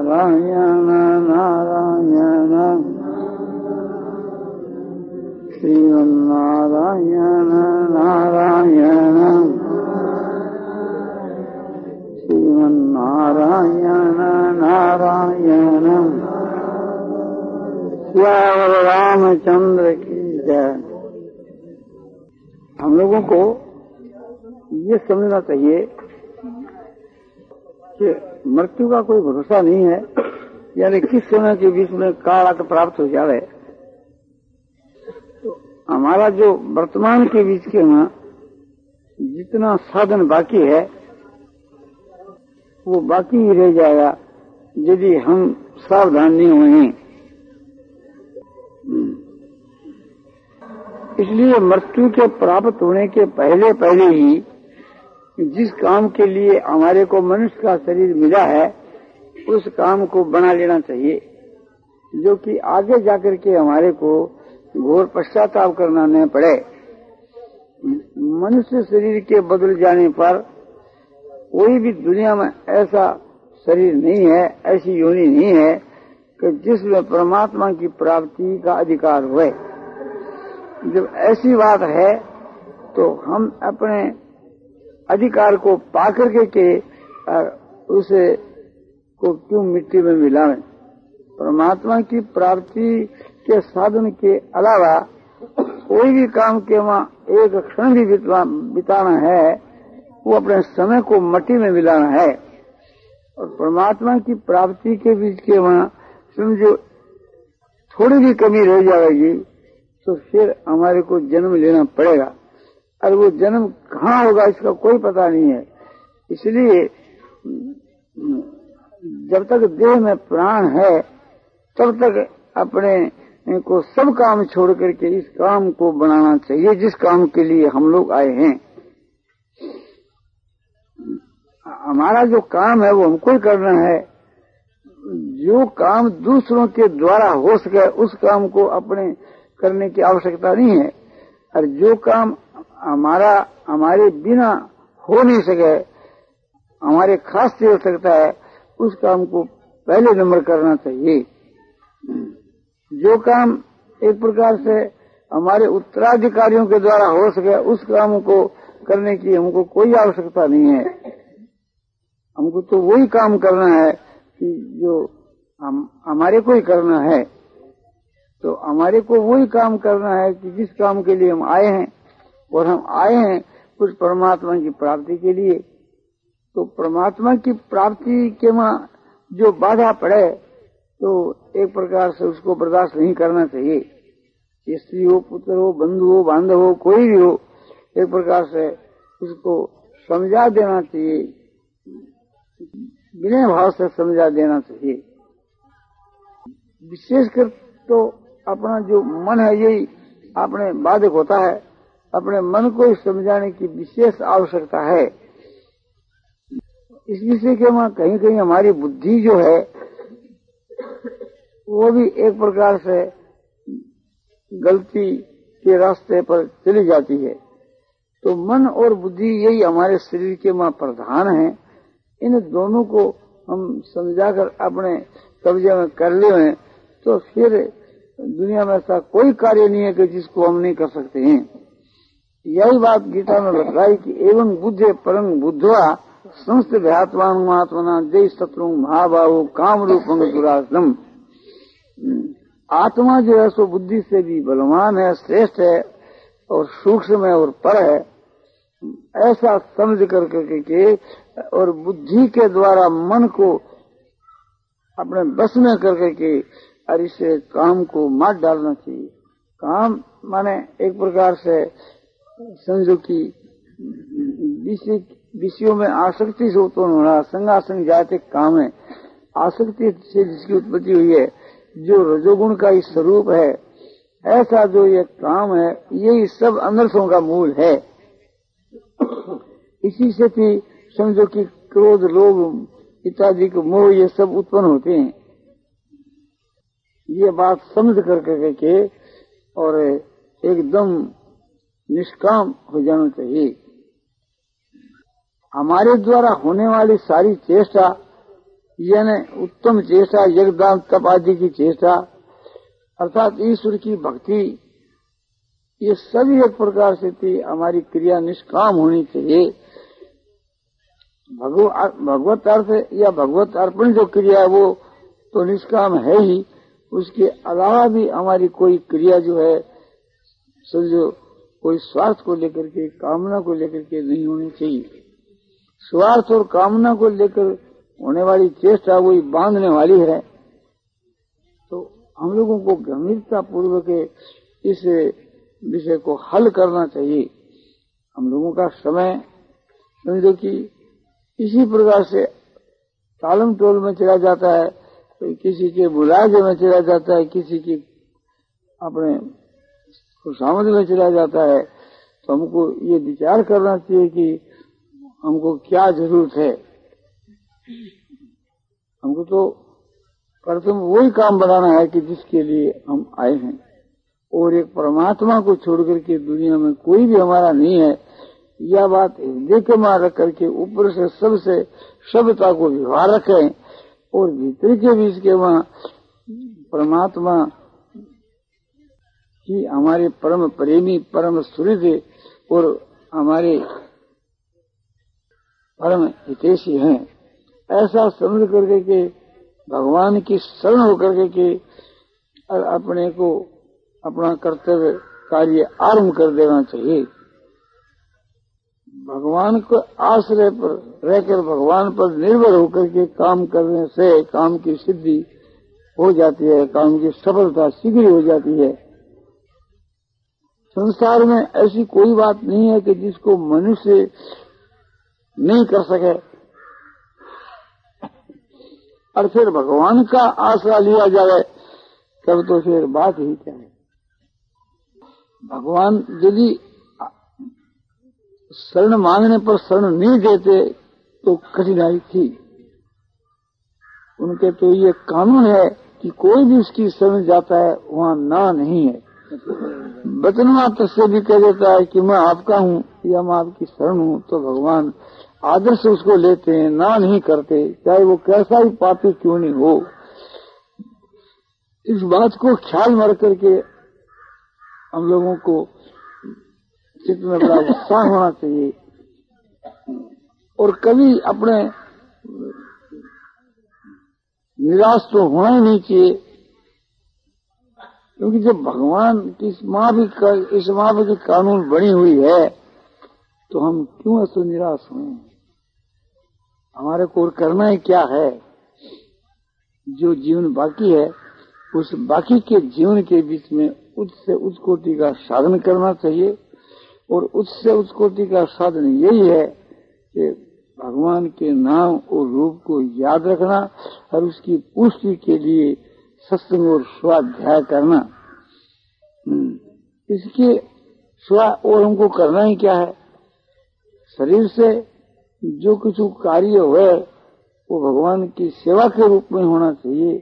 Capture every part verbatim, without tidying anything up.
नारायण नारायण श्रीमन्नारायण नारायण श्रीमन्नारायण नारायण श्याम रामचंद्र की जय। हम लोगों को ये समझना चाहिए कि मृत्यु का कोई भरोसा नहीं है, यानी किस समय के बीच में काल आकर प्राप्त हो जाए। तो हमारा जो वर्तमान के बीच के में जितना साधन बाकी है वो बाकी ही रह जाएगा यदि हम सावधान नहीं हुए। इसलिए मृत्यु के प्राप्त होने के पहले पहले ही जिस काम के लिए हमारे को मनुष्य का शरीर मिला है उस काम को बना लेना चाहिए, जो कि आगे जाकर के हमारे को घोर पश्चाताप करना न पड़े। मनुष्य शरीर के बदल जाने पर कोई भी दुनिया में ऐसा शरीर नहीं है, ऐसी योनि नहीं है कि जिसमें परमात्मा की प्राप्ति का अधिकार हुए। जब ऐसी बात है तो हम अपने अधिकार को पाकर के, के उसे को क्यों मिट्टी में मिलावें। परमात्मा की प्राप्ति के साधन के अलावा कोई भी काम के वहाँ एक क्षण भी बिताना है वो अपने समय को मिट्टी में मिलाना है। और परमात्मा की प्राप्ति के बीच के वहाँ समझो थोड़ी भी कमी रह जाएगी तो फिर हमारे को जन्म लेना पड़ेगा, और वो जन्म कहाँ होगा इसका कोई पता नहीं है। इसलिए जब तक देह में प्राण है तब तक अपने को सब काम छोड़ करके इस काम को बनाना चाहिए जिस काम के लिए हम लोग आए हैं। हमारा जो काम है वो हमको ही करना है। जो काम दूसरों के द्वारा हो सके उस काम को अपने करने की आवश्यकता नहीं है, और जो काम हमारा हमारे बिना हो नहीं सके, हमारे खास से हो सकता है, उस काम को पहले नंबर करना चाहिए। जो काम एक प्रकार से हमारे उत्तराधिकारियों के द्वारा हो सके उस काम को करने की हमको कोई आवश्यकता नहीं है। हमको तो वही काम करना है कि जो हम हमारे को ही करना है। तो हमारे को वही काम करना है कि जिस काम के लिए हम आए हैं, और हम आए हैं कुछ परमात्मा की प्राप्ति के लिए। तो परमात्मा की प्राप्ति के वहाँ जो बाधा पड़े तो एक प्रकार से उसको बर्दाश्त नहीं करना चाहिए। स्त्री हो, पुत्र हो, बंधु हो, बांधव हो, कोई भी हो, एक प्रकार से उसको समझा देना चाहिए, बिना भाव से समझा देना चाहिए। विशेषकर तो अपना जो मन है यही अपने बाधक होता है। अपने मन को ही समझाने की विशेष आवश्यकता है। इस विषय के वहाँ कहीं कहीं हमारी बुद्धि जो है वो भी एक प्रकार से गलती के रास्ते पर चली जाती है। तो मन और बुद्धि यही हमारे शरीर के वहाँ प्रधान है। इन दोनों को हम समझाकर अपने कब्जे में कर ले तो फिर दुनिया में ऐसा कोई कार्य नहीं है कि जिसको हम नहीं कर सकते हैं। यही बात गीता में बताई कि एवं बुद्धे परं बुद्धवा संस्थ भयात्मान महात्मना जय शत्रु महाबाहु काम रूपं दुरासनम। आत्मा जो है सो बुद्धि से भी बलवान है, श्रेष्ठ है और सूक्ष्म है और पर है, ऐसा समझ कर के और बुद्धि के द्वारा मन को अपने बस में कर करके और इसे काम को मार डालना चाहिए। काम माने एक प्रकार से समझो कि विषयों में आसक्ति से उत्पन्न होना, संगासंग जाते काम है। आसक्ति से जिसकी उत्पत्ति हुई है, जो रजोगुण का ही स्वरूप है, ऐसा जो ये काम है यही सब अनर्थों का मूल है। इसी से भी समझो कि क्रोध, लोभ इत्यादि के मोह ये सब उत्पन्न होते हैं। ये बात समझ कर के और एकदम निष्काम हो जाना चाहिए। हमारे द्वारा होने वाली सारी चेष्टा यानी उत्तम चेष्टा, यज्ञदान तप आदि की चेष्टा, अर्थात ईश्वर की भक्ति, ये सभी एक प्रकार से थी हमारी क्रिया निष्काम होनी चाहिए। भगवत अर्थ या भगवत अर्पण जो क्रिया है वो तो निष्काम है ही, उसके अलावा भी हमारी कोई क्रिया जो है समझो कोई स्वार्थ को लेकर के, कामना को लेकर के नहीं होनी चाहिए। स्वार्थ और कामना को लेकर होने वाली चेष्टा वही बांधने वाली है। तो हम लोगों को गंभीरता पूर्वक इस विषय को हल करना चाहिए। हम लोगों का समय समझो कि इसी प्रकार से तालम टोल में चला जाता है, तो किसी के बुलाजे में चला जाता है, किसी के अपने खुशामद में चला जाता है। तो हमको ये विचार करना चाहिए कि हमको क्या जरूरत है। हमको तो प्रथम वही काम बनाना है कि जिसके लिए हम आए हैं, और एक परमात्मा को छोड़कर के दुनिया में कोई भी हमारा नहीं है। यह बात हृदय के मार रख करके ऊपर से सबसे सभ्यता को व्यवहार रखें, और भीतर के बीच के वहाँ परमात्मा की हमारे परम प्रेमी, परम सुहृद और हमारे परम हितैषी हैं, ऐसा समझ करके के भगवान की शरण होकर के अपने को अपना कर्तव्य कार्य आरंभ कर देना चाहिए। भगवान को आश्रय पर रहकर भगवान पर निर्भर होकर के काम करने से काम की सिद्धि हो जाती है, काम की सफलता शीघ्र हो जाती है। संसार में ऐसी कोई बात नहीं है कि जिसको मनुष्य नहीं कर सके, और फिर भगवान का आसरा लिया जाए तब तो फिर बात ही क्या है। भगवान यदि शरण मांगने पर शरण नहीं देते तो कठिनाई थी। उनके तो ये कानून है कि कोई भी उसकी शरण जाता है वहाँ ना नहीं है। वचन मात्र से भी कह देता है कि मैं आपका हूँ या मैं आपकी शरण हूँ, तो भगवान आदर से उसको लेते हैं, ना नहीं करते, चाहे वो कैसा ही पापी क्यों नहीं हो। इस बात को ख्याल में रख करके हम लोगों को चित्त में बड़ा उत्साह होना चाहिए, और कभी अपने निराश तो होना ही नहीं चाहिए। क्योंकि जब भगवान की इस माँ भी इस माँ की कानून बनी हुई है तो हम क्यों ऐसे निराश हुए। हमारे को करना ही क्या है। जो जीवन बाकी है उस बाकी के जीवन के बीच में उच्च से उच्च कोटि का साधन करना चाहिए, और उच्च से उच्च कोटि का साधन यही है कि भगवान के नाम और रूप को याद रखना और उसकी पुष्टि के लिए सत्संग और स्वाध्याय करना। इसके स्वा और हमको करना ही क्या है। शरीर से जो कुछ कार्य हुए वो भगवान की सेवा के रूप में होना चाहिए,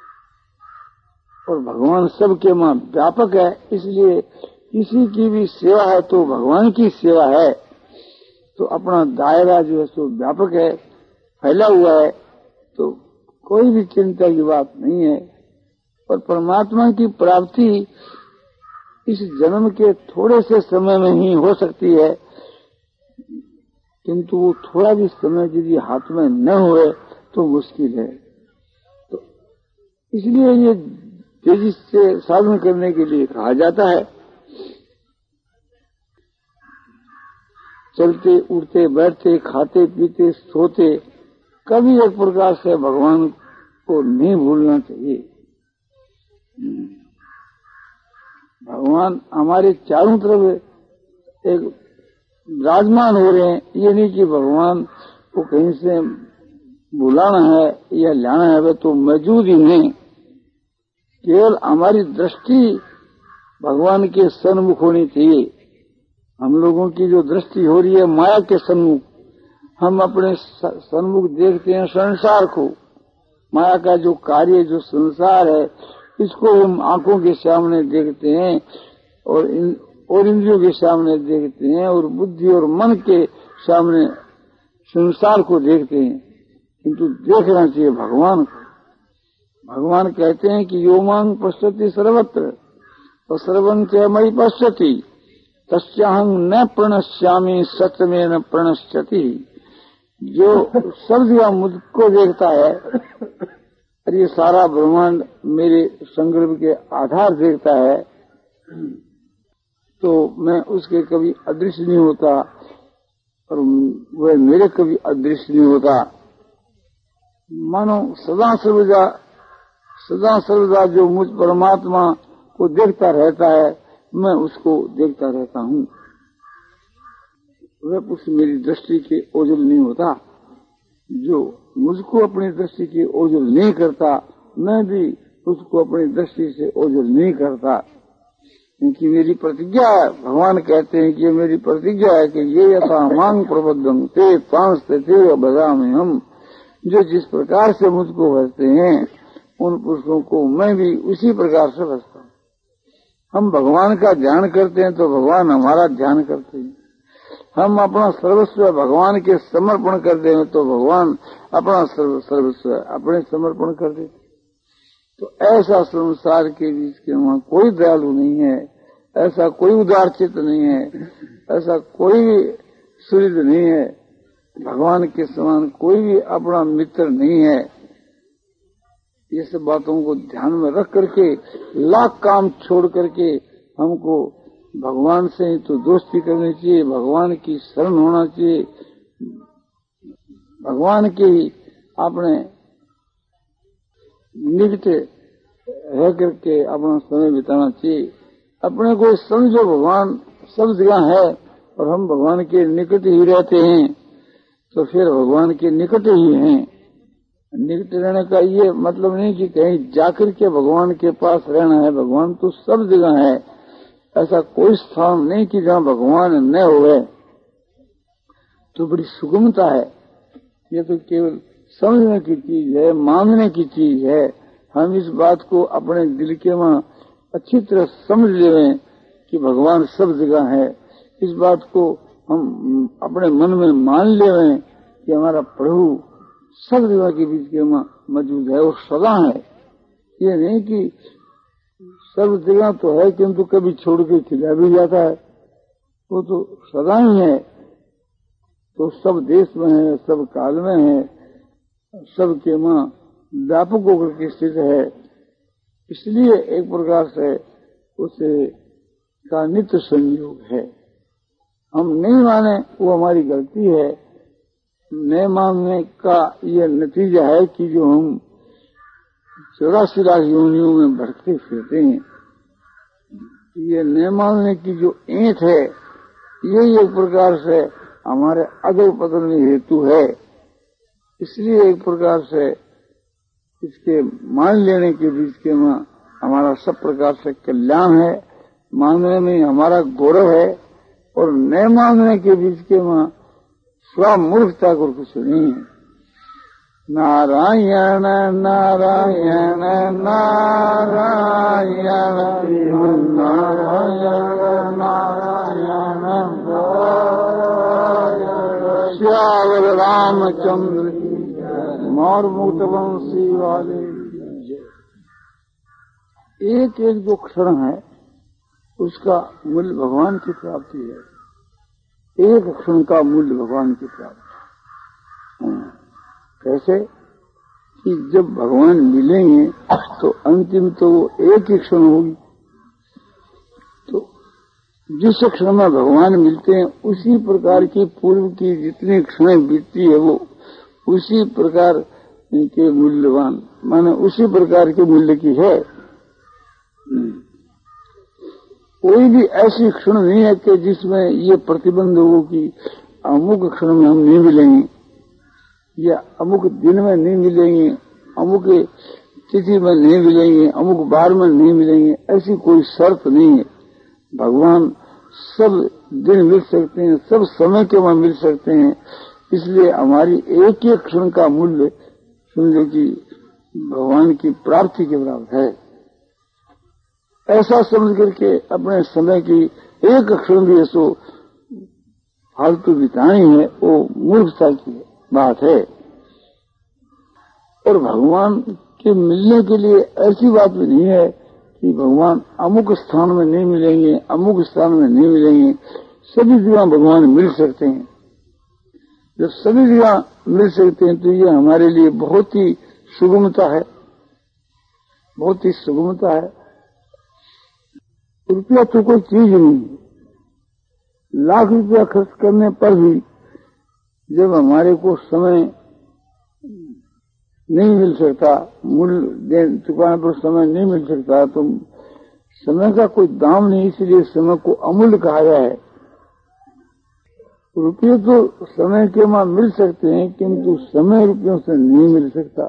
और भगवान सबके मां व्यापक है, इसलिए किसी की भी सेवा है तो भगवान की सेवा है। तो अपना दायरा जो है सो व्यापक है, फैला हुआ है, तो कोई भी चिंता की बात नहीं है। और परमात्मा की प्राप्ति इस जन्म के थोड़े से समय में ही हो सकती है, किंतु वो थोड़ा भी समय यदि हाथ में न हुए तो मुश्किल है। तो इसलिए ये तेजी से साधन करने के लिए कहा जाता है। चलते उठते बैठते खाते पीते सोते कभी एक प्रकार से भगवान को नहीं भूलना चाहिए। भगवान हमारे चारों तरफ एक विराजमान हो रहे हैं। ये नहीं कि भगवान को कहीं से बुलाना है या लाना है, वे तो मौजूद ही नहीं। केवल हमारी दृष्टि भगवान के सन्मुख होनी चाहिए। हम लोगों की जो दृष्टि हो रही है माया के सन्मुख, हम अपने सन्मुख देखते हैं संसार को। माया का जो कार्य जो संसार है इसको हम आंखों के सामने देखते हैं, और इन और इंद्रियों के सामने देखते हैं, और बुद्धि और मन के सामने संसार को देखते हैं। किंतु देखना चाहिए भगवान को। भगवान कहते हैं कि यो मांग पश्यति सर्वत्र और सर्वं च मयि पश्यति तस्याहं न प्रणश्यामि सत्यमेव न प्रणश्यति। जो सब जगह मुझको देखता है और ये सारा ब्रह्मांड मेरे संकल्प के आधार देखता है, तो मैं उसके कभी अदृश्य नहीं होता और वह मेरे कभी अदृश्य नहीं होता। मानो सदा सर्वदा सदा सर्वदा जो मुझ परमात्मा को देखता रहता है, मैं उसको देखता रहता हूँ। वह कुछ मेरी दृष्टि के ओझल नहीं होता। जो मुझको अपनी दृष्टि के ओझल नहीं करता, मैं भी उसको अपनी दृष्टि से ओझल नहीं करता, क्योंकि मेरी प्रतिज्ञा है। भगवान कहते हैं कि ये मेरी प्रतिज्ञा है कि ये यथा मांग प्रबद्धं ते तांस्ते ते बदामि हम। जो जिस प्रकार से मुझको भजते हैं उन पुरुषों को मैं भी उसी प्रकार से भजता हूँ। हम भगवान का ध्यान करते हैं तो भगवान हमारा ध्यान करते हैं। हम अपना सर्वस्व भगवान के समर्पण कर दें तो भगवान अपना सर्वस्व अपने समर्पण कर देते। तो ऐसा संसार के बीच के वहाँ कोई दयालु नहीं है, ऐसा कोई उदार चित्त नहीं है, ऐसा कोई भी सुहृद नहीं है, भगवान के समान कोई भी अपना मित्र नहीं है। ये सब बातों को ध्यान में रख करके लाख काम छोड़ करके हमको भगवान से ही तो दोस्ती करनी चाहिए, भगवान की शरण होना चाहिए, भगवान के ही अपने निकट रह करके अपना समय बिताना चाहिए। अपने को समझो भगवान सब जगह है और हम भगवान के निकट ही रहते हैं, तो फिर भगवान के निकट ही हैं। निकट रहने का ये मतलब नहीं कि कहीं जाकर के भगवान के पास रहना है। भगवान तो सब जगह है, ऐसा कोई स्थान नहीं कि जहाँ भगवान न होवे। तो बड़ी सुगमता है। ये तो केवल समझने की चीज है, मानने की चीज है। हम इस बात को अपने दिल के वहाँ अच्छी तरह समझ लें कि भगवान सब जगह है। इस बात को हम अपने मन में मान लें कि हमारा प्रभु सब जगह के बीच के वहाँ मौजूद है और सदा है। ये नहीं कि सब जगह तो है किंतु कभी छोड़ के खिला भी जाता है, वो तो सदा ही है। तो सब देश में है, सब काल में है, सबके वहाँ व्यापक होकर के स्थित है। इसलिए एक प्रकार से उसे का नित्य संयोग है। हम नहीं माने वो हमारी गलती है। नहीं मानने का ये नतीजा है कि जो हम चौरासी लाख योनियों में भटकते फिरते हैं। ये नहीं मानने की जो ऐंठ है, यही एक प्रकार से हमारे अदल पतन में हेतु है। इसलिए एक प्रकार से इसके मान लेने के बीच के में हमारा सब प्रकार से कल्याण है, मानने में हमारा गौरव है, और न मानने के बीच के में स्वमूर्खता को कुछ नहीं है। नारायण नारायण नारायण नारायण नारायण श्यावर रामचंद्र मोर मुक्त वंशी वाले। एक एक जो क्षण है उसका मूल्य भगवान की प्राप्ति है। एक क्षण का मूल्य भगवान की प्राप्ति। कैसे कि जब भगवान मिलेंगे तो अंतिम तो वो एक ही क्षण होगी। तो जिस क्षण में भगवान मिलते हैं उसी प्रकार की पूर्व की जितनी क्षणें बीतती है वो उसी प्रकार के मूल्यवान, माने उसी प्रकार के मूल्य की है। कोई भी ऐसी क्षण नहीं है कि जिसमें ये प्रतिबंध हो कि अमुक क्षण में हम नहीं मिलेंगे या अमुक दिन में नहीं मिलेंगे, अमुक तिथि में नहीं मिलेंगे, अमुक बार में नहीं मिलेंगे। ऐसी कोई शर्त नहीं है। भगवान सब दिन मिल सकते हैं, सब समय के वहां मिल सकते हैं। इसलिए हमारी एक एक क्षण का मूल्य समझो कि भगवान की प्राप्ति के बराबर है। ऐसा समझ करके अपने समय की एक क्षण भी ऐसो फालतू बितानी है, वो मूर्खता की बात है। और भगवान के मिलने के लिए ऐसी बात भी नहीं है कि भगवान अमुक स्थान में नहीं मिलेंगे, अमुक स्थान में नहीं मिलेंगे। सभी जगह भगवान मिल सकते हैं। जब सभी जगह मिल सकते हैं तो ये हमारे लिए बहुत ही सुगमता है, बहुत ही सुगमता है। रुपया तो कोई चीज नहीं, लाख रुपया खर्च करने पर भी जब हमारे को समय नहीं मिल सकता, मूल्य दे चुकाने पर समय नहीं मिल सकता, तो समय का कोई दाम नहीं, इसलिए समय को अमूल्य कहा गया है। रुपये तो समय के वहां मिल सकते हैं, किंतु समय रुपयों से नहीं मिल सकता।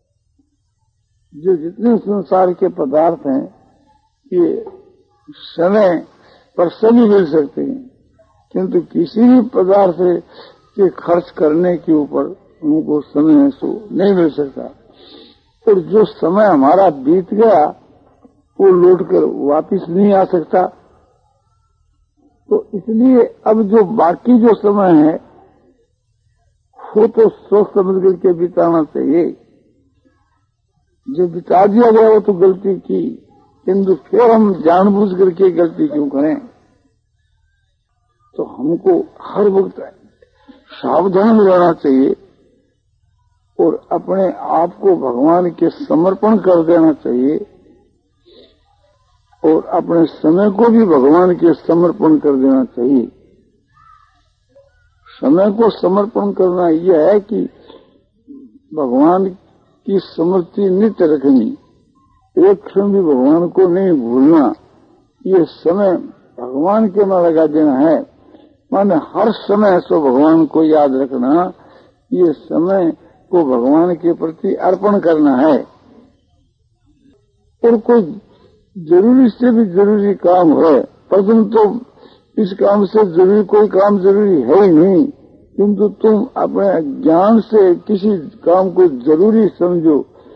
जो जितने संसार के पदार्थ हैं ये समय पर सभी मिल सकते हैं, किंतु किसी भी पदार्थ के खर्च करने के ऊपर उनको समय सो नहीं मिल सकता। और जो समय हमारा बीत गया वो लौटकर वापिस नहीं आ सकता। तो इसलिए अब जो बाकी जो समय है वो तो सोच समझ करके बिताना चाहिए। जो बिता दिया गया वो तो गलती की, किंतु फिर हम जानबूझ करके गलती क्यों करें। तो हमको हर वक्त सावधान रहना चाहिए और अपने आप को भगवान के समर्पण कर देना चाहिए और अपने समय को भी भगवान के समर्पण कर देना चाहिए। समय को समर्पण करना यह है कि भगवान की स्मृति नित्य रखनी, एक क्षण भी भगवान को नहीं भूलना। ये समय भगवान के में लगा देना है, माने हर समय सो भगवान को याद रखना, ये समय को भगवान के प्रति अर्पण करना है। और कोई जरूरी से भी जरूरी काम है, परंतु तो इस काम से जरूरी कोई काम जरूरी है ही नहीं, किंतु तुम अपने ज्ञान से किसी काम को जरूरी समझो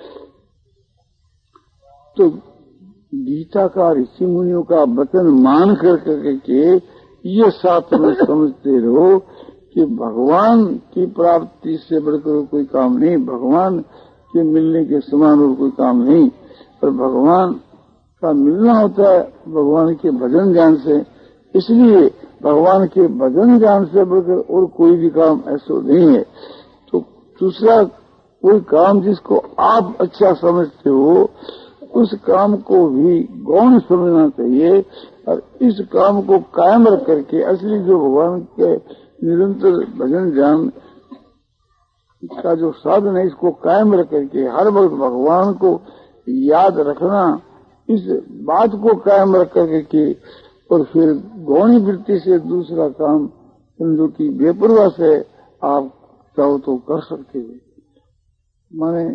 तो गीता का ऋषि मुनियों का वचन मान कर करके ये साथ में समझते रहो कि भगवान की प्राप्ति से बढ़कर कोई काम नहीं, भगवान के मिलने के समान और कोई काम नहीं। पर भगवान का मिलना होता है भगवान के भजन ज्ञान से, इसलिए भगवान के भजन ज्ञान से बढ़कर और कोई भी काम ऐसा नहीं है। तो दूसरा कोई काम जिसको आप अच्छा समझते हो उस काम को भी गौण समझना चाहिए और इस काम को कायम रख करके असली जो भगवान के निरंतर भजन ज्ञान का जो साधन है इसको कायम रख करके हर वक्त भगवान को याद रखना, इस बात को कायम रख करके और फिर गौणी वृत्ति से दूसरा काम जो कि बेपरवाह से आप चाहो तो कर सकते हो। माने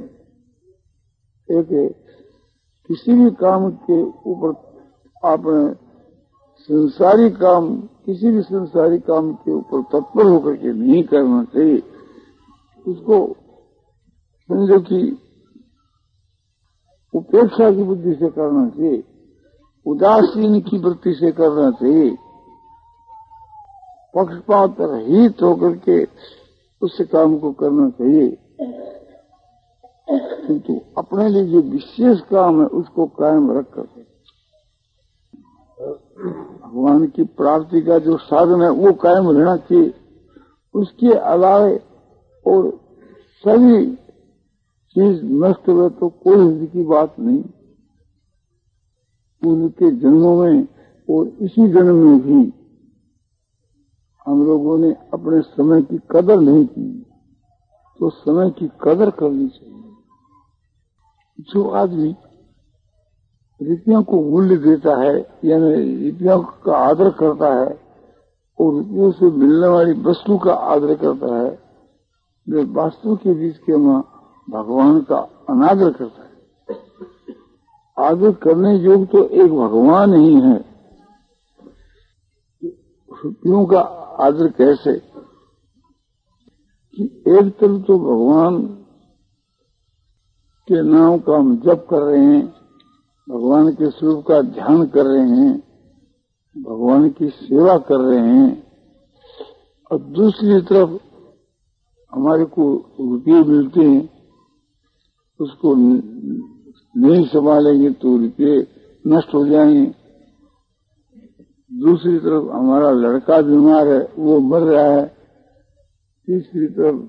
एक किसी भी काम के ऊपर आपने संसारी काम किसी भी संसारी काम के ऊपर तत्पर होकर के नहीं करना चाहिए। उसको समझो कि उपेक्षा की बुद्धि से करना चाहिए, उदासीन की वृत्ति से करना चाहिए, पक्षपात रहित होकर के उस काम को करना चाहिए। किंतु अपने लिए जो विशेष काम है उसको कायम रख करके भगवान की प्राप्ति का जो साधन है वो कायम रहना चाहिए। उसके अलावे और सभी चीज नष्ट हुए तो कोई हित की बात नहीं। उनके जन्मों में और इसी जन्म में भी हम लोगों ने अपने समय की कदर नहीं की, तो समय की कदर करनी चाहिए। जो आदमी रुपयों को मूल्य देता है यानी रुपयों का आदर करता है और रुपयों से मिलने वाली वस्तु का आदर करता है, वे वास्तव के बीच के मां भगवान का अनादर करता है। आदर करने योग्य तो एक भगवान ही है। रुपयों का आदर कैसे कि एक तरफ तो भगवान के नाम का हम जप कर रहे हैं, भगवान के स्वरूप का ध्यान कर रहे हैं, भगवान की सेवा कर रहे हैं, और दूसरी तरफ हमारे को रुपये मिलते हैं उसको नहीं संभालेंगे तो रुपये नष्ट हो जाएंगे। दूसरी तरफ हमारा लड़का बीमार है, वो मर रहा है। तीसरी तरफ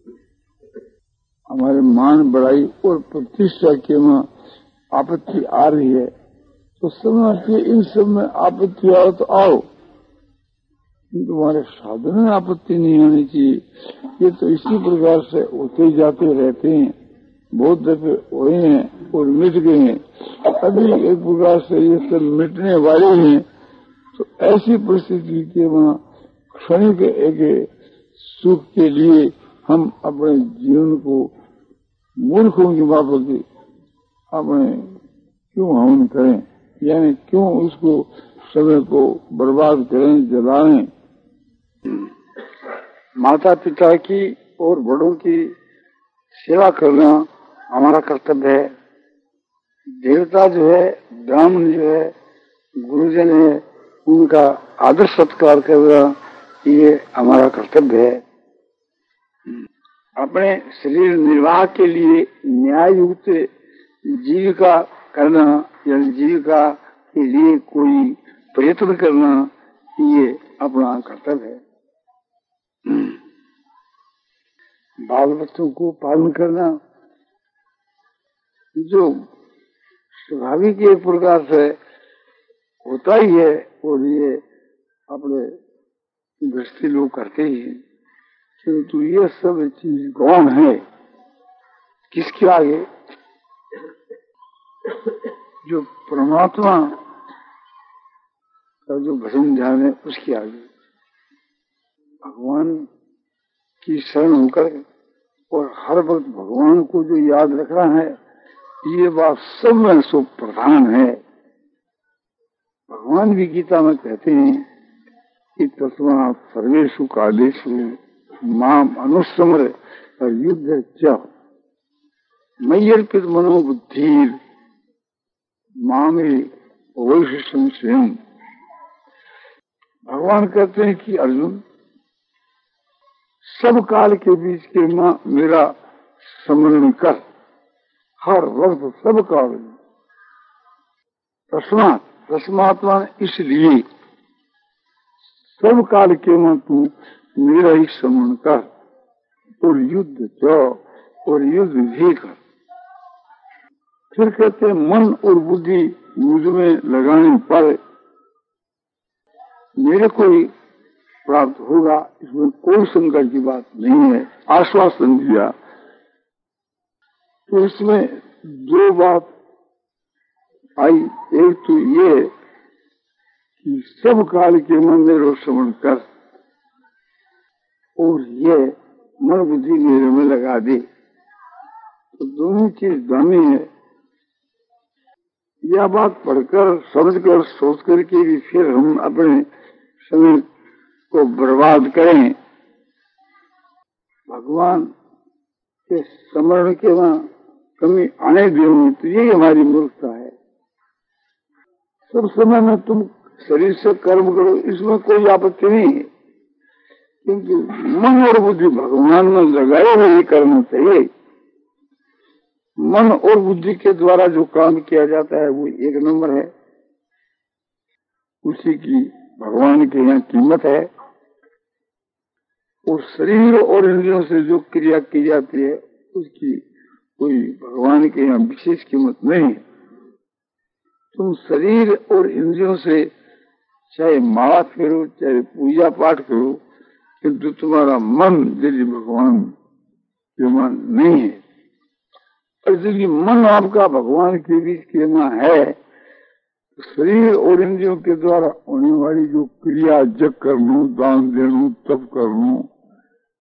हमारे मान बढ़ाई और प्रतिष्ठा के वहां आपत्ति आ रही है, तो समझ इन सब में आपत्ति आओ तो आओ, तुम्हारे साधन में आपत्ति नहीं आनी चाहिए। ये तो इसी प्रकार से होते जाते रहते हैं, बहुत दफे हुए हैं और मिट गए हैं, अभी एक प्रकार से ये सब मिटने वाले हैं। तो ऐसी परिस्थिति के वहां क्षणिक एक सुख के लिए हम अपने जीवन को मूर्खों की बाबत अपने क्यों हवन करें, यानी क्यों उसको समय को बर्बाद करें, जलाएं। माता पिता की और बड़ों की सेवा करना हमारा कर्तव्य है। देवता जो है, ब्राह्मण जो है, गुरुजन है, उनका आदर सत्कार करना ये हमारा कर्तव्य है। अपने शरीर निर्वाह के लिए न्याय युक्त जीविका करना या जीविका के लिए कोई प्रयत्न करना ये अपना कर्तव्य है। बाल बच्चों को पालन करना जो स्वाभाविक एक प्रकार से होता ही है, और ये अपने गृहस्थी लोग करते ही हैं, किंतु ये सब चीज गौण है किसके आगे? जो परमात्मा का जो भजन ध्यान है उसके आगे। भगवान की शरण होकर और हर वक्त भगवान को जो याद रखना है, ये बात सब में सो प्रधान है। भगवान भी गीता में कहते हैं कि तस्मात् सर्वेषु कालेषु माम अनुस्मर युद्ध च मय्यर्पित मनोबुद्धिर मामे वैशिष्टम स्वयं। भगवान कहते हैं कि अर्जुन, सब काल के बीच के मां मेरा स्मरण कर, हर वक्त सब काल। तस्मात् तस्मात्मा इसलिए सब काल के मां तू मेरा ही स्मरण कर, और युद्ध च और युद्ध भी कर। फिर कहते हैं मन और बुद्धि मुझ में लगाने पर मेरे को ही प्राप्त होगा, इसमें कोई शंका की बात नहीं है। आश्वासन दिया। तो इसमें दो बात आई। एक तो ये कि सब काल के मन में श्रवण कर, और ये मन बुद्धि मेरे में लगा दे। तो दोनों चीज दामी है। यह बात पढ़कर समझकर सोच करके भी फिर हम अपने समय को बर्बाद करें, भगवान के स्मरण के वहां कमी आने दें, तो यही हमारी मूर्खता है। सब समय में तुम शरीर से कर्म करो, इसमें कोई आपत्ति नहीं है, किंतु मन और बुद्धि भगवान में लगाए हुए ही करना चाहिए। मन और बुद्धि के द्वारा जो काम किया जाता है वो एक नंबर है, उसी की भगवान के यहाँ कीमत है। और शरीर और इंद्रियों से जो क्रिया की जाती है उसकी कोई भगवान के यहाँ विशेष कीमत नहीं है। तुम शरीर और इंद्रियों से चाहे माला फेरो, चाहे पूजा पाठ करो, किंतु तुम्हारा मन यदि भगवान के मन नहीं है, और यदि मन आपका भगवान के बीच के वहां है, तो शरीर और इंद्रियों के द्वारा होने वाली जो क्रिया, जग करना, दान देना, तप करना,